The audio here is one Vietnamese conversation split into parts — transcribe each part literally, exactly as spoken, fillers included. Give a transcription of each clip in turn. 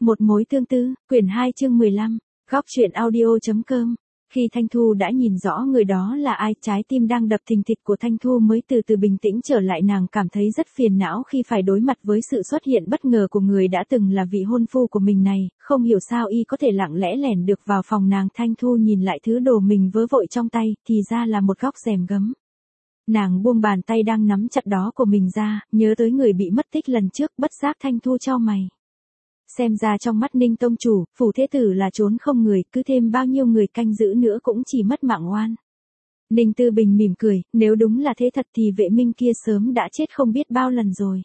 Một mối tương tư, quyển hai chương mười lăm, góc truyện audio.com. Khi Thanh Thu đã nhìn rõ người đó là ai, trái tim đang đập thình thịch của Thanh Thu mới từ từ bình tĩnh trở lại. Nàng cảm thấy rất phiền não khi phải đối mặt với sự xuất hiện bất ngờ của người đã từng là vị hôn phu của mình này, không hiểu sao y có thể lặng lẽ lẻn được vào phòng nàng. Thanh Thu nhìn lại thứ đồ mình vớ vội trong tay, thì ra là một góc rèm gấm. Nàng buông bàn tay đang nắm chặt đó của mình ra, nhớ tới người bị mất tích lần trước, bất giác Thanh Thu chau mày. Xem ra trong mắt Ninh tông chủ, phủ thế tử là trốn không người, cứ thêm bao nhiêu người canh giữ nữa cũng chỉ mất mạng oan. Ninh Tư Bình mỉm cười, nếu đúng là thế thật thì vệ minh kia sớm đã chết không biết bao lần rồi.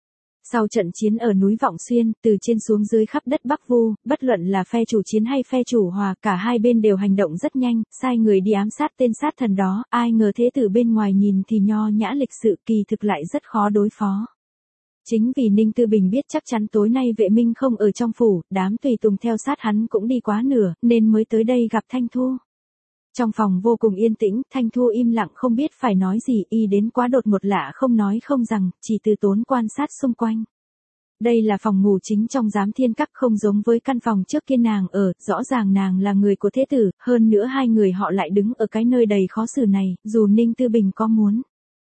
Sau trận chiến ở núi Vọng Xuyên, từ trên xuống dưới khắp đất Bắc Vu, bất luận là phe chủ chiến hay phe chủ hòa, cả hai bên đều hành động rất nhanh, sai người đi ám sát tên sát thần đó. Ai ngờ thế tử bên ngoài nhìn thì nho nhã lịch sự, kỳ thực lại rất khó đối phó. Chính vì Ninh Tư Bình biết chắc chắn tối nay vệ minh không ở trong phủ, đám tùy tùng theo sát hắn cũng đi quá nửa, nên mới tới đây gặp Thanh Thu. Trong phòng vô cùng yên tĩnh, Thanh Thu im lặng không biết phải nói gì, y đến quá đột một lạ không nói không rằng, chỉ từ tốn quan sát xung quanh. Đây là phòng ngủ chính trong Giám Thiên Các, không giống với căn phòng trước kia nàng ở, rõ ràng nàng là người của thế tử, hơn nữa hai người họ lại đứng ở cái nơi đầy khó xử này, dù Ninh Tư Bình có muốn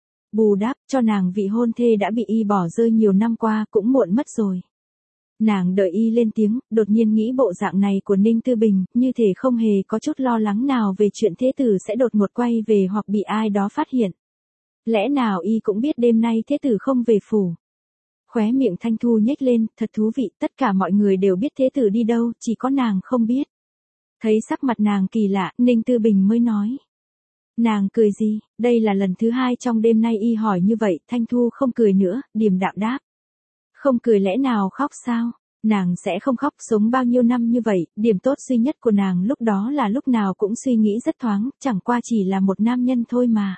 bù đắp cho nàng vị hôn thê đã bị y bỏ rơi nhiều năm qua cũng muộn mất rồi. Nàng đợi y lên tiếng, đột nhiên nghĩ bộ dạng này của Ninh Tư Bình, như thể không hề có chút lo lắng nào về chuyện thế tử sẽ đột ngột quay về hoặc bị ai đó phát hiện. Lẽ nào y cũng biết đêm nay thế tử không về phủ? Khóe miệng Thanh Thu nhếch lên, thật thú vị, tất cả mọi người đều biết thế tử đi đâu, chỉ có nàng không biết. Thấy sắc mặt nàng kỳ lạ, Ninh Tư Bình mới nói. Nàng cười gì, đây là lần thứ hai trong đêm nay y hỏi như vậy. Thanh Thu không cười nữa, điềm đạm đáp. Không cười lẽ nào khóc sao? Nàng sẽ không khóc, sống bao nhiêu năm như vậy, điểm tốt duy nhất của nàng lúc đó là lúc nào cũng suy nghĩ rất thoáng, chẳng qua chỉ là một nam nhân thôi mà.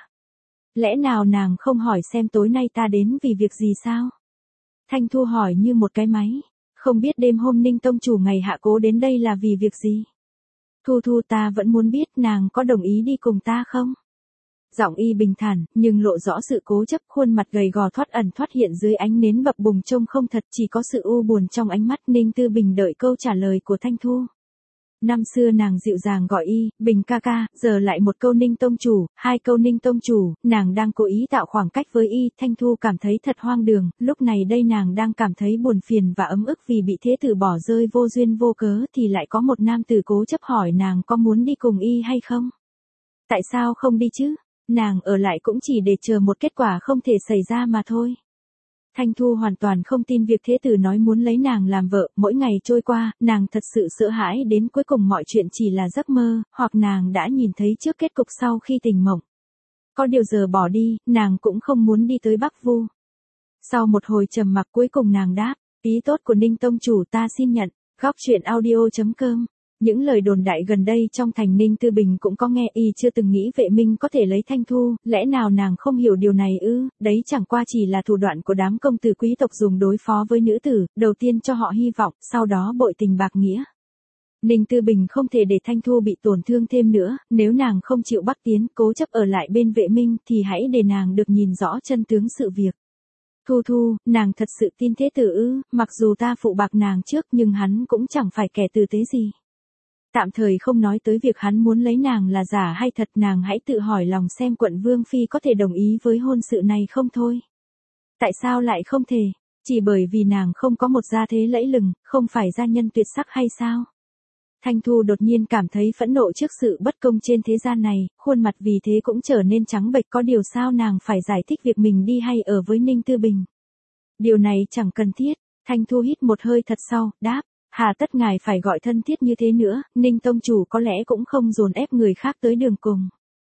Lẽ nào nàng không hỏi xem tối nay ta đến vì việc gì sao? Thanh Thu hỏi như một cái máy, không biết đêm hôm Ninh tông chủ ngày hạ cố đến đây là vì việc gì? Thu Thu, ta vẫn muốn biết nàng có đồng ý đi cùng ta không? Giọng y bình thản, nhưng lộ rõ sự cố chấp, khuôn mặt gầy gò thoát ẩn thoát hiện dưới ánh nến bập bùng trông không thật, chỉ có sự u buồn trong ánh mắt. Ninh Tư Bình đợi câu trả lời của Thanh Thu. Năm xưa nàng dịu dàng gọi y, Bình ca ca, giờ lại một câu Ninh tông chủ, hai câu Ninh tông chủ, nàng đang cố ý tạo khoảng cách với y. Thanh Thu cảm thấy thật hoang đường, lúc này đây nàng đang cảm thấy buồn phiền và ấm ức vì bị thế tử bỏ rơi vô duyên vô cớ, thì lại có một nam tử cố chấp hỏi nàng có muốn đi cùng y hay không? Tại sao không đi chứ? Nàng ở lại cũng chỉ để chờ một kết quả không thể xảy ra mà thôi. Thanh Thu hoàn toàn không tin việc thế tử nói muốn lấy nàng làm vợ. Mỗi ngày trôi qua, nàng thật sự sợ hãi đến cuối cùng mọi chuyện chỉ là giấc mơ, hoặc nàng đã nhìn thấy trước kết cục sau khi tỉnh mộng. Có điều giờ bỏ đi, nàng cũng không muốn đi tới Bắc Vu. Sau một hồi trầm mặc cuối cùng nàng đáp, ý tốt của Ninh tông chủ ta xin nhận. Góc truyện audio.com. Những lời đồn đại gần đây trong thành Ninh Tư Bình cũng có nghe, y chưa từng nghĩ vệ minh có thể lấy Thanh Thu, lẽ nào nàng không hiểu điều này ư? Đấy chẳng qua chỉ là thủ đoạn của đám công tử quý tộc dùng đối phó với nữ tử, đầu tiên cho họ hy vọng, sau đó bội tình bạc nghĩa. Ninh Tư Bình không thể để Thanh Thu bị tổn thương thêm nữa, nếu nàng không chịu bắc tiến, cố chấp ở lại bên vệ minh thì hãy để nàng được nhìn rõ chân tướng sự việc. Thu Thu, nàng thật sự tin thế tử ư? Mặc dù ta phụ bạc nàng trước nhưng hắn cũng chẳng phải kẻ tử tế gì. Tạm thời không nói tới việc hắn muốn lấy nàng là giả hay thật, nàng hãy tự hỏi lòng xem quận Vương Phi có thể đồng ý với hôn sự này không thôi. Tại sao lại không thể? Chỉ bởi vì nàng không có một gia thế lẫy lừng, không phải gia nhân tuyệt sắc hay sao? Thanh Thu đột nhiên cảm thấy phẫn nộ trước sự bất công trên thế gian này, khuôn mặt vì thế cũng trở nên trắng bệch. Có điều sao nàng phải giải thích việc mình đi hay ở với Ninh Tư Bình? Điều này chẳng cần thiết. Thanh Thu hít một hơi thật sâu, đáp. Hà tất ngài phải gọi thân thiết như thế nữa, Ninh tông chủ có lẽ cũng không dồn ép người khác tới đường cùng.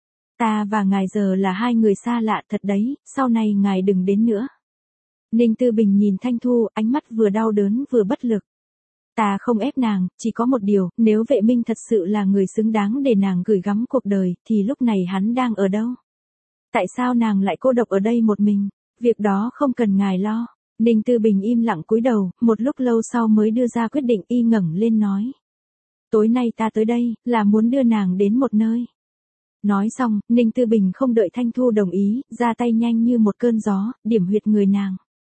Ta và ngài giờ là hai người xa lạ thật đấy, sau này ngài đừng đến nữa. Ninh Tư Bình nhìn Thanh Thu, ánh mắt vừa đau đớn vừa bất lực. Ta không ép nàng, chỉ có một điều, nếu vệ minh thật sự là người xứng đáng để nàng gửi gắm cuộc đời, thì lúc này hắn đang ở đâu? Tại sao nàng lại cô độc ở đây một mình? Việc đó không cần ngài lo. Ninh Tư Bình im lặng cúi đầu, một lúc lâu sau mới đưa ra quyết định. Y ngẩng lên nói. Tối nay ta tới đây, là muốn đưa nàng đến một nơi. Nói xong, Ninh Tư Bình không đợi Thanh Thu đồng ý, ra tay nhanh như một cơn gió, điểm huyệt người nàng.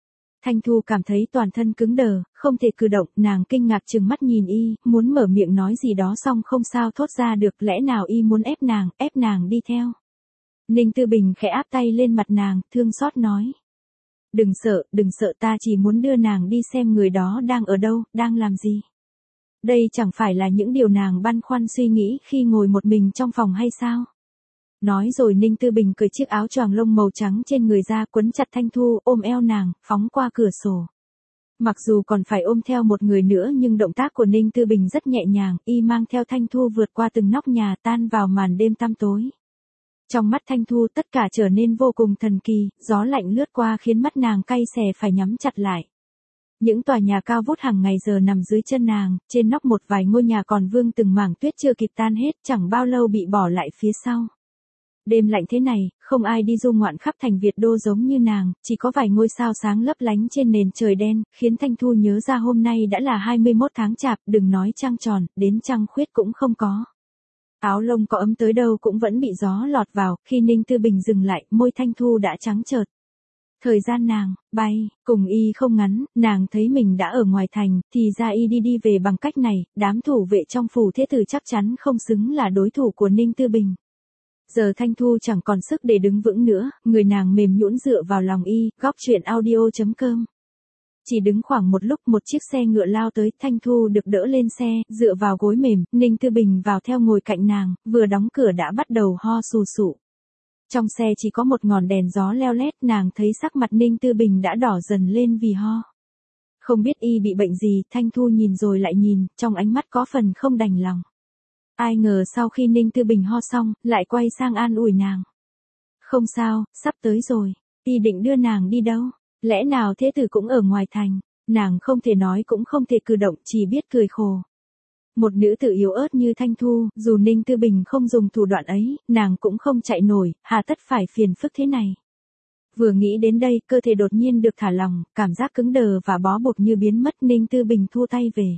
Thanh Thu cảm thấy toàn thân cứng đờ, không thể cử động, nàng kinh ngạc trừng mắt nhìn y, muốn mở miệng nói gì đó xong không sao thốt ra được, lẽ nào y muốn ép nàng, ép nàng đi theo. Ninh Tư Bình khẽ áp tay lên mặt nàng, thương xót nói. Đừng sợ, đừng sợ, ta chỉ muốn đưa nàng đi xem người đó đang ở đâu, đang làm gì. Đây chẳng phải là những điều nàng băn khoăn suy nghĩ khi ngồi một mình trong phòng hay sao? Nói rồi Ninh Tư Bình cởi chiếc áo choàng lông màu trắng trên người ra, quấn chặt Thanh Thu, ôm eo nàng, phóng qua cửa sổ. Mặc dù còn phải ôm theo một người nữa nhưng động tác của Ninh Tư Bình rất nhẹ nhàng, y mang theo Thanh Thu vượt qua từng nóc nhà, tan vào màn đêm tăm tối. Trong mắt Thanh Thu tất cả trở nên vô cùng thần kỳ, gió lạnh lướt qua khiến mắt nàng cay xè phải nhắm chặt lại. Những tòa nhà cao vút hàng ngày giờ nằm dưới chân nàng, trên nóc một vài ngôi nhà còn vương từng mảng tuyết chưa kịp tan hết, chẳng bao lâu bị bỏ lại phía sau. Đêm lạnh thế này, không ai đi du ngoạn khắp thành Việt Đô giống như nàng, chỉ có vài ngôi sao sáng lấp lánh trên nền trời đen, khiến Thanh Thu nhớ ra hôm nay đã là hai mươi mốt tháng chạp, đừng nói trăng tròn, đến trăng khuyết cũng không có. Áo lông có ấm tới đâu cũng vẫn bị gió lọt vào, khi Ninh Tư Bình dừng lại, môi Thanh Thu đã trắng chợt. Thời gian nàng, bay, cùng y không ngắn, nàng thấy mình đã ở ngoài thành, thì ra y đi đi về bằng cách này, đám thủ vệ trong phủ thế tử chắc chắn không xứng là đối thủ của Ninh Tư Bình. Giờ Thanh Thu chẳng còn sức để đứng vững nữa, người nàng mềm nhũn dựa vào lòng y, góc truyện audio chấm com. Chỉ đứng khoảng một lúc một chiếc xe ngựa lao tới, Thanh Thu được đỡ lên xe, dựa vào gối mềm, Ninh Tư Bình vào theo ngồi cạnh nàng, vừa đóng cửa đã bắt đầu ho sù sụ. Trong xe chỉ có một ngọn đèn gió leo lét, nàng thấy sắc mặt Ninh Tư Bình đã đỏ dần lên vì ho. Không biết y bị bệnh gì, Thanh Thu nhìn rồi lại nhìn, trong ánh mắt có phần không đành lòng. Ai ngờ sau khi Ninh Tư Bình ho xong, lại quay sang an ủi nàng. Không sao, sắp tới rồi, y định đưa nàng đi đâu, lẽ nào thế tử cũng ở ngoài thành, nàng không thể nói cũng không thể cử động, chỉ biết cười khổ. Một nữ tử yếu ớt như Thanh Thu, dù Ninh Tư Bình không dùng thủ đoạn ấy, nàng cũng không chạy nổi, hà tất phải phiền phức thế này. Vừa nghĩ đến đây, cơ thể đột nhiên được thả lỏng, cảm giác cứng đờ và bó buộc như biến mất, Ninh Tư Bình thu tay về.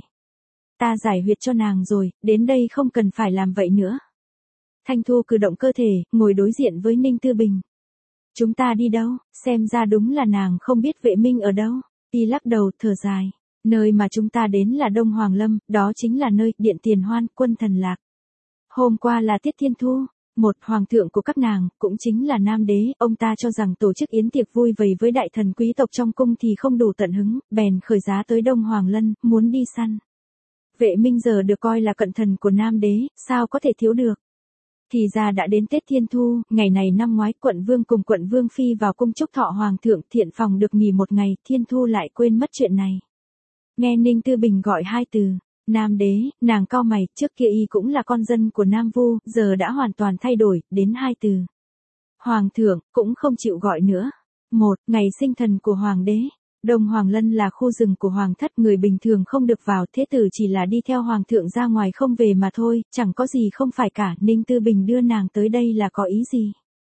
Ta giải huyệt cho nàng rồi, đến đây không cần phải làm vậy nữa. Thanh Thu cử động cơ thể, ngồi đối diện với Ninh Tư Bình. Chúng ta đi đâu, xem ra đúng là nàng không biết Vệ Minh ở đâu. Y lắc đầu, thở dài. Nơi mà chúng ta đến là Đông Hoàng Lâm, đó chính là nơi Điện Tiền Hoan, Quân Thần Lạc. Hôm qua là Tiết Thiên Thu, một hoàng thượng của các nàng, cũng chính là Nam Đế, ông ta cho rằng tổ chức yến tiệc vui vầy với đại thần quý tộc trong cung thì không đủ tận hứng, bèn khởi giá tới Đông Hoàng Lân, muốn đi săn. Vệ Minh giờ được coi là cận thần của Nam Đế, sao có thể thiếu được. Thì ra đã đến Tết Thiên Thu, ngày này năm ngoái quận vương cùng quận vương phi vào cung chúc thọ hoàng thượng, Thiện Phòng được nghỉ một ngày, Thiên Thu lại quên mất chuyện này. Nghe Ninh Tư Bình gọi hai từ, Nam Đế, nàng cau mày, trước kia y cũng là con dân của Nam Vu, giờ đã hoàn toàn thay đổi, đến hai từ. Hoàng thượng, cũng không chịu gọi nữa. Một, ngày sinh thần của Hoàng đế. Đông Hoàng Lân là khu rừng của Hoàng thất, người bình thường không được vào, thế tử chỉ là đi theo Hoàng thượng ra ngoài không về mà thôi, chẳng có gì không phải cả, Ninh Tư Bình đưa nàng tới đây là có ý gì?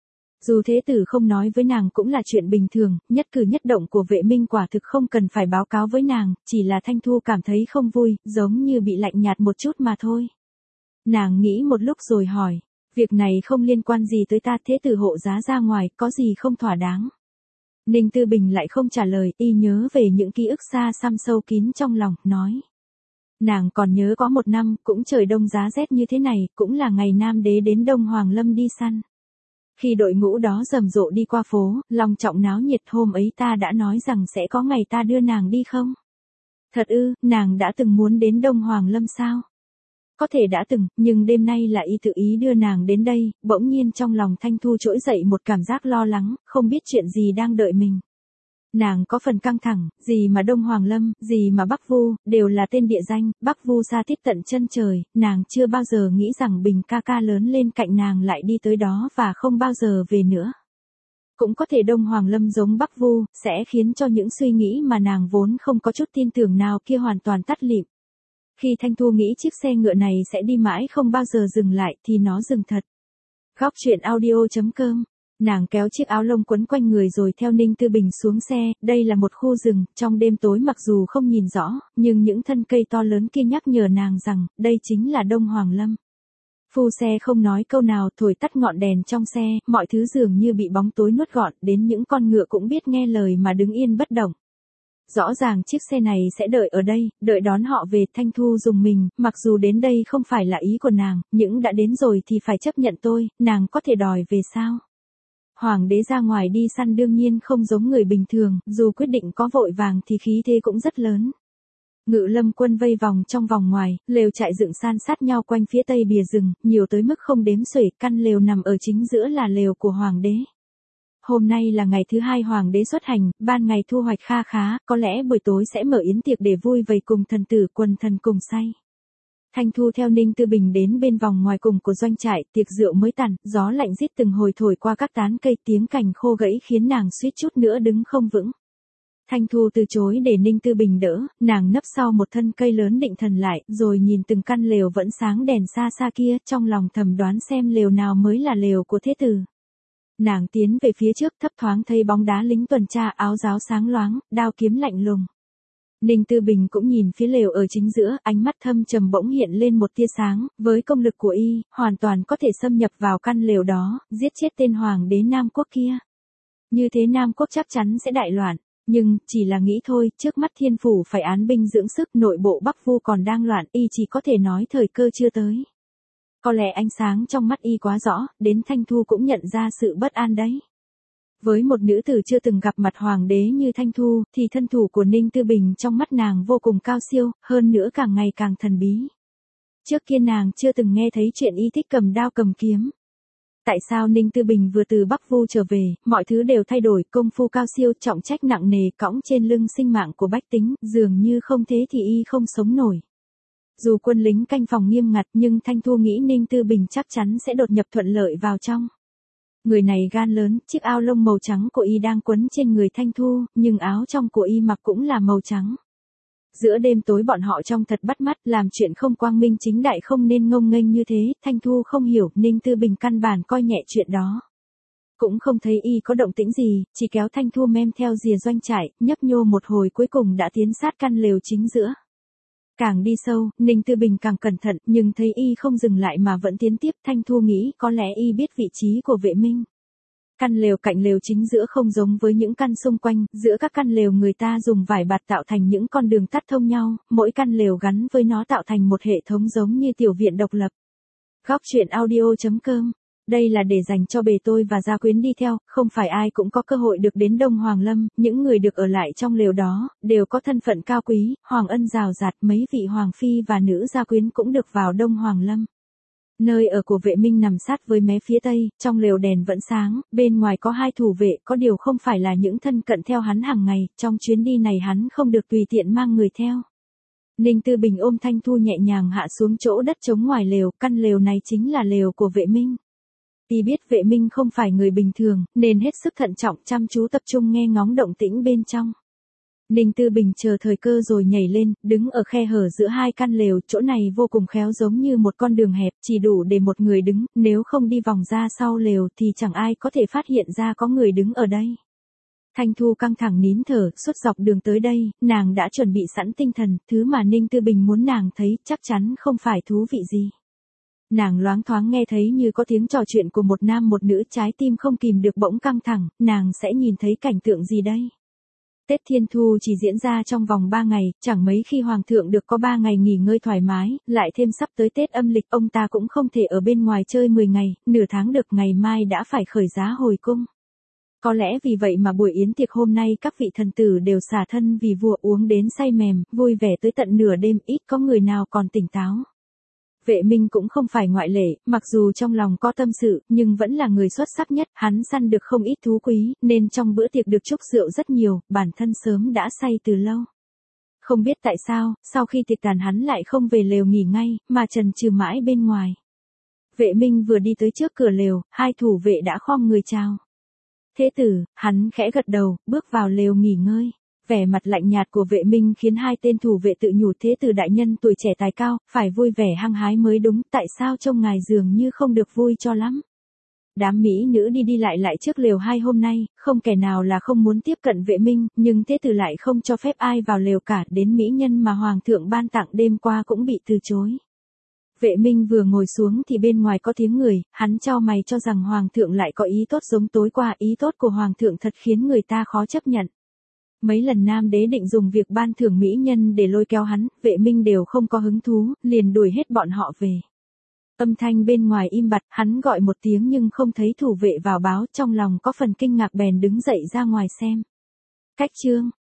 Dù thế tử không nói với nàng cũng là chuyện bình thường, nhất cử nhất động của Vệ Minh quả thực không cần phải báo cáo với nàng, chỉ là Thanh Thu cảm thấy không vui, giống như bị lạnh nhạt một chút mà thôi. Nàng nghĩ một lúc rồi hỏi, việc này không liên quan gì tới ta, thế tử hộ giá ra ngoài, có gì không thỏa đáng? Ninh Tư Bình lại không trả lời, y nhớ về những ký ức xa xăm sâu kín trong lòng, nói. Nàng còn nhớ có một năm, cũng trời đông giá rét như thế này, cũng là ngày Nam Đế đến Đông Hoàng Lâm đi săn. Khi đội ngũ đó rầm rộ đi qua phố, long trọng náo nhiệt, hôm ấy ta đã nói rằng sẽ có ngày ta đưa nàng đi không? Thật ư, nàng đã từng muốn đến Đông Hoàng Lâm sao? Có thể đã từng, nhưng đêm nay là y tự ý đưa nàng đến đây, bỗng nhiên trong lòng Thanh Thu trỗi dậy một cảm giác lo lắng, không biết chuyện gì đang đợi mình. Nàng có phần căng thẳng, gì mà Đông Hoàng Lâm, gì mà Bắc Vu, đều là tên địa danh, Bắc Vu xa tít tận chân trời, nàng chưa bao giờ nghĩ rằng Bình ca ca lớn lên cạnh nàng lại đi tới đó và không bao giờ về nữa. Cũng có thể Đông Hoàng Lâm giống Bắc Vu, sẽ khiến cho những suy nghĩ mà nàng vốn không có chút tin tưởng nào kia hoàn toàn tắt lịm. Khi Thanh Thu nghĩ chiếc xe ngựa này sẽ đi mãi không bao giờ dừng lại thì nó dừng thật. Góc truyện audio chấm com. Nàng kéo chiếc áo lông quấn quanh người rồi theo Ninh Tư Bình xuống xe, đây là một khu rừng, trong đêm tối mặc dù không nhìn rõ, nhưng những thân cây to lớn kia nhắc nhở nàng rằng, đây chính là Đông Hoàng Lâm. Phu xe không nói câu nào, thổi tắt ngọn đèn trong xe, mọi thứ dường như bị bóng tối nuốt gọn, đến những con ngựa cũng biết nghe lời mà đứng yên bất động. Rõ ràng chiếc xe này sẽ đợi ở đây, đợi đón họ về. Thanh Thu dùng mình, mặc dù đến đây không phải là ý của nàng, nhưng đã đến rồi thì phải chấp nhận tôi, nàng có thể đòi về sao? Hoàng đế ra ngoài đi săn đương nhiên không giống người bình thường, dù quyết định có vội vàng thì khí thế cũng rất lớn. Ngự lâm quân vây vòng trong vòng ngoài, lều trại dựng san sát nhau quanh phía tây bìa rừng, nhiều tới mức không đếm xuể. Căn lều nằm ở chính giữa là lều của hoàng đế. Hôm nay là ngày thứ hai hoàng đế xuất hành, ban ngày thu hoạch kha khá, có lẽ buổi tối sẽ mở yến tiệc để vui vầy cùng thần tử quần thần cùng say. Thanh Thu theo Ninh Tư Bình đến bên vòng ngoài cùng của doanh trại, tiệc rượu mới tàn, gió lạnh rít từng hồi thổi qua các tán cây, tiếng cành khô gãy khiến nàng suýt chút nữa đứng không vững. Thanh Thu từ chối để Ninh Tư Bình đỡ, nàng nấp sau một thân cây lớn định thần lại, rồi nhìn từng căn lều vẫn sáng đèn xa xa kia, trong lòng thầm đoán xem lều nào mới là lều của thế tử. Nàng tiến về phía trước, thấp thoáng thấy bóng đá lính tuần tra, áo giáo sáng loáng, đao kiếm lạnh lùng. Ninh Tư Bình cũng nhìn phía lều ở chính giữa, ánh mắt thâm trầm bỗng hiện lên một tia sáng, với công lực của y, hoàn toàn có thể xâm nhập vào căn lều đó, giết chết tên hoàng đế Nam Quốc kia. Như thế Nam Quốc chắc chắn sẽ đại loạn, nhưng, chỉ là nghĩ thôi, trước mắt thiên phủ phải án binh dưỡng sức, nội bộ Bắc Vu còn đang loạn, y chỉ có thể nói thời cơ chưa tới. Có lẽ ánh sáng trong mắt y quá rõ, đến Thanh Thu cũng nhận ra sự bất an đấy. Với một nữ tử chưa từng gặp mặt hoàng đế như Thanh Thu, thì thân thủ của Ninh Tư Bình trong mắt nàng vô cùng cao siêu, hơn nữa càng ngày càng thần bí. Trước kia nàng chưa từng nghe thấy chuyện y thích cầm đao cầm kiếm. Tại sao Ninh Tư Bình vừa từ Bắc Vu trở về, mọi thứ đều thay đổi, công phu cao siêu, trọng trách nặng nề cõng trên lưng sinh mạng của bách tính, dường như không thế thì y không sống nổi. Dù quân lính canh phòng nghiêm ngặt nhưng Thanh Thu nghĩ Ninh Tư Bình chắc chắn sẽ đột nhập thuận lợi vào trong. Người này gan lớn, chiếc áo lông màu trắng của y đang quấn trên người Thanh Thu, nhưng áo trong của y mặc cũng là màu trắng. Giữa đêm tối bọn họ trông thật bắt mắt, làm chuyện không quang minh chính đại không nên ngông nghênh như thế. Thanh Thu không hiểu, Ninh Tư Bình căn bản coi nhẹ chuyện đó. Cũng không thấy y có động tĩnh gì, chỉ kéo Thanh Thu mem theo rìa doanh trại, nhấp nhô một hồi cuối cùng đã tiến sát căn lều chính giữa. Càng đi sâu, Ninh Tư Bình càng cẩn thận, nhưng thấy y không dừng lại mà vẫn tiến tiếp. Thanh Thu nghĩ có lẽ y biết vị trí của Vệ Minh. Căn lều cạnh lều chính giữa không giống với những căn xung quanh, giữa các căn lều người ta dùng vải bạt tạo thành những con đường tắt thông nhau, mỗi căn lều gắn với nó tạo thành một hệ thống giống như tiểu viện độc lập. Góc truyện audio chấm com. Đây là để dành cho bề tôi và gia quyến đi theo, không phải ai cũng có cơ hội được đến Đông Hoàng Lâm, những người được ở lại trong lều đó, đều có thân phận cao quý, hoàng ân rào rạt, mấy vị hoàng phi và nữ gia quyến cũng được vào Đông Hoàng Lâm. Nơi ở của Vệ Minh nằm sát với mé phía tây, trong lều đèn vẫn sáng, bên ngoài có hai thủ vệ, có điều không phải là những thân cận theo hắn hàng ngày, trong chuyến đi này hắn không được tùy tiện mang người theo. Ninh Tư Bình ôm Thanh Thu nhẹ nhàng hạ xuống chỗ đất trống ngoài lều, căn lều này chính là lều của Vệ Minh. Y biết Vệ Minh không phải người bình thường, nên hết sức thận trọng chăm chú tập trung nghe ngóng động tĩnh bên trong. Ninh Tư Bình chờ thời cơ rồi nhảy lên, đứng ở khe hở giữa hai căn lều, chỗ này vô cùng khéo giống như một con đường hẹp, chỉ đủ để một người đứng, nếu không đi vòng ra sau lều thì chẳng ai có thể phát hiện ra có người đứng ở đây. Thanh Thu căng thẳng nín thở, suốt dọc đường tới đây, nàng đã chuẩn bị sẵn tinh thần, thứ mà Ninh Tư Bình muốn nàng thấy chắc chắn không phải thú vị gì. Nàng loáng thoáng nghe thấy như có tiếng trò chuyện của một nam một nữ, trái tim không kìm được bỗng căng thẳng, nàng sẽ nhìn thấy cảnh tượng gì đây? Tết Thiên Thu chỉ diễn ra trong vòng ba ngày, chẳng mấy khi Hoàng thượng được có ba ngày nghỉ ngơi thoải mái, lại thêm sắp tới Tết âm lịch, ông ta cũng không thể ở bên ngoài chơi mười ngày, nửa tháng được, ngày mai đã phải khởi giá hồi cung. Có lẽ vì vậy mà buổi yến tiệc hôm nay các vị thần tử đều xả thân vì vua, uống đến say mềm, vui vẻ tới tận nửa đêm, ít có người nào còn tỉnh táo. Vệ Minh cũng không phải ngoại lệ, mặc dù trong lòng có tâm sự, nhưng vẫn là người xuất sắc nhất, hắn săn được không ít thú quý, nên trong bữa tiệc được chúc rượu rất nhiều, bản thân sớm đã say từ lâu. Không biết tại sao, sau khi tiệc tàn hắn lại không về lều nghỉ ngay, mà chần chừ mãi bên ngoài. Vệ Minh vừa đi tới trước cửa lều, hai thủ vệ đã khom người chào. Thế tử, hắn khẽ gật đầu, bước vào lều nghỉ ngơi. Vẻ mặt lạnh nhạt của Vệ Minh khiến hai tên thủ vệ tự nhủ, thế tử đại nhân tuổi trẻ tài cao, phải vui vẻ hăng hái mới đúng, tại sao trông ngài dường như không được vui cho lắm. Đám mỹ nữ đi đi lại lại trước lều hai hôm nay, không kẻ nào là không muốn tiếp cận Vệ Minh, nhưng thế tử lại không cho phép ai vào lều cả, đến mỹ nhân mà Hoàng thượng ban tặng đêm qua cũng bị từ chối. Vệ Minh vừa ngồi xuống thì bên ngoài có tiếng người, hắn chau mày cho rằng Hoàng thượng lại có ý tốt giống tối qua, ý tốt của Hoàng thượng thật khiến người ta khó chấp nhận. Mấy lần nam đế định dùng việc ban thưởng mỹ nhân để lôi kéo hắn, Vệ Minh đều không có hứng thú, liền đuổi hết bọn họ về. Âm thanh bên ngoài im bặt, hắn gọi một tiếng nhưng không thấy thủ vệ vào báo, trong lòng có phần kinh ngạc bèn đứng dậy ra ngoài xem. Cách chương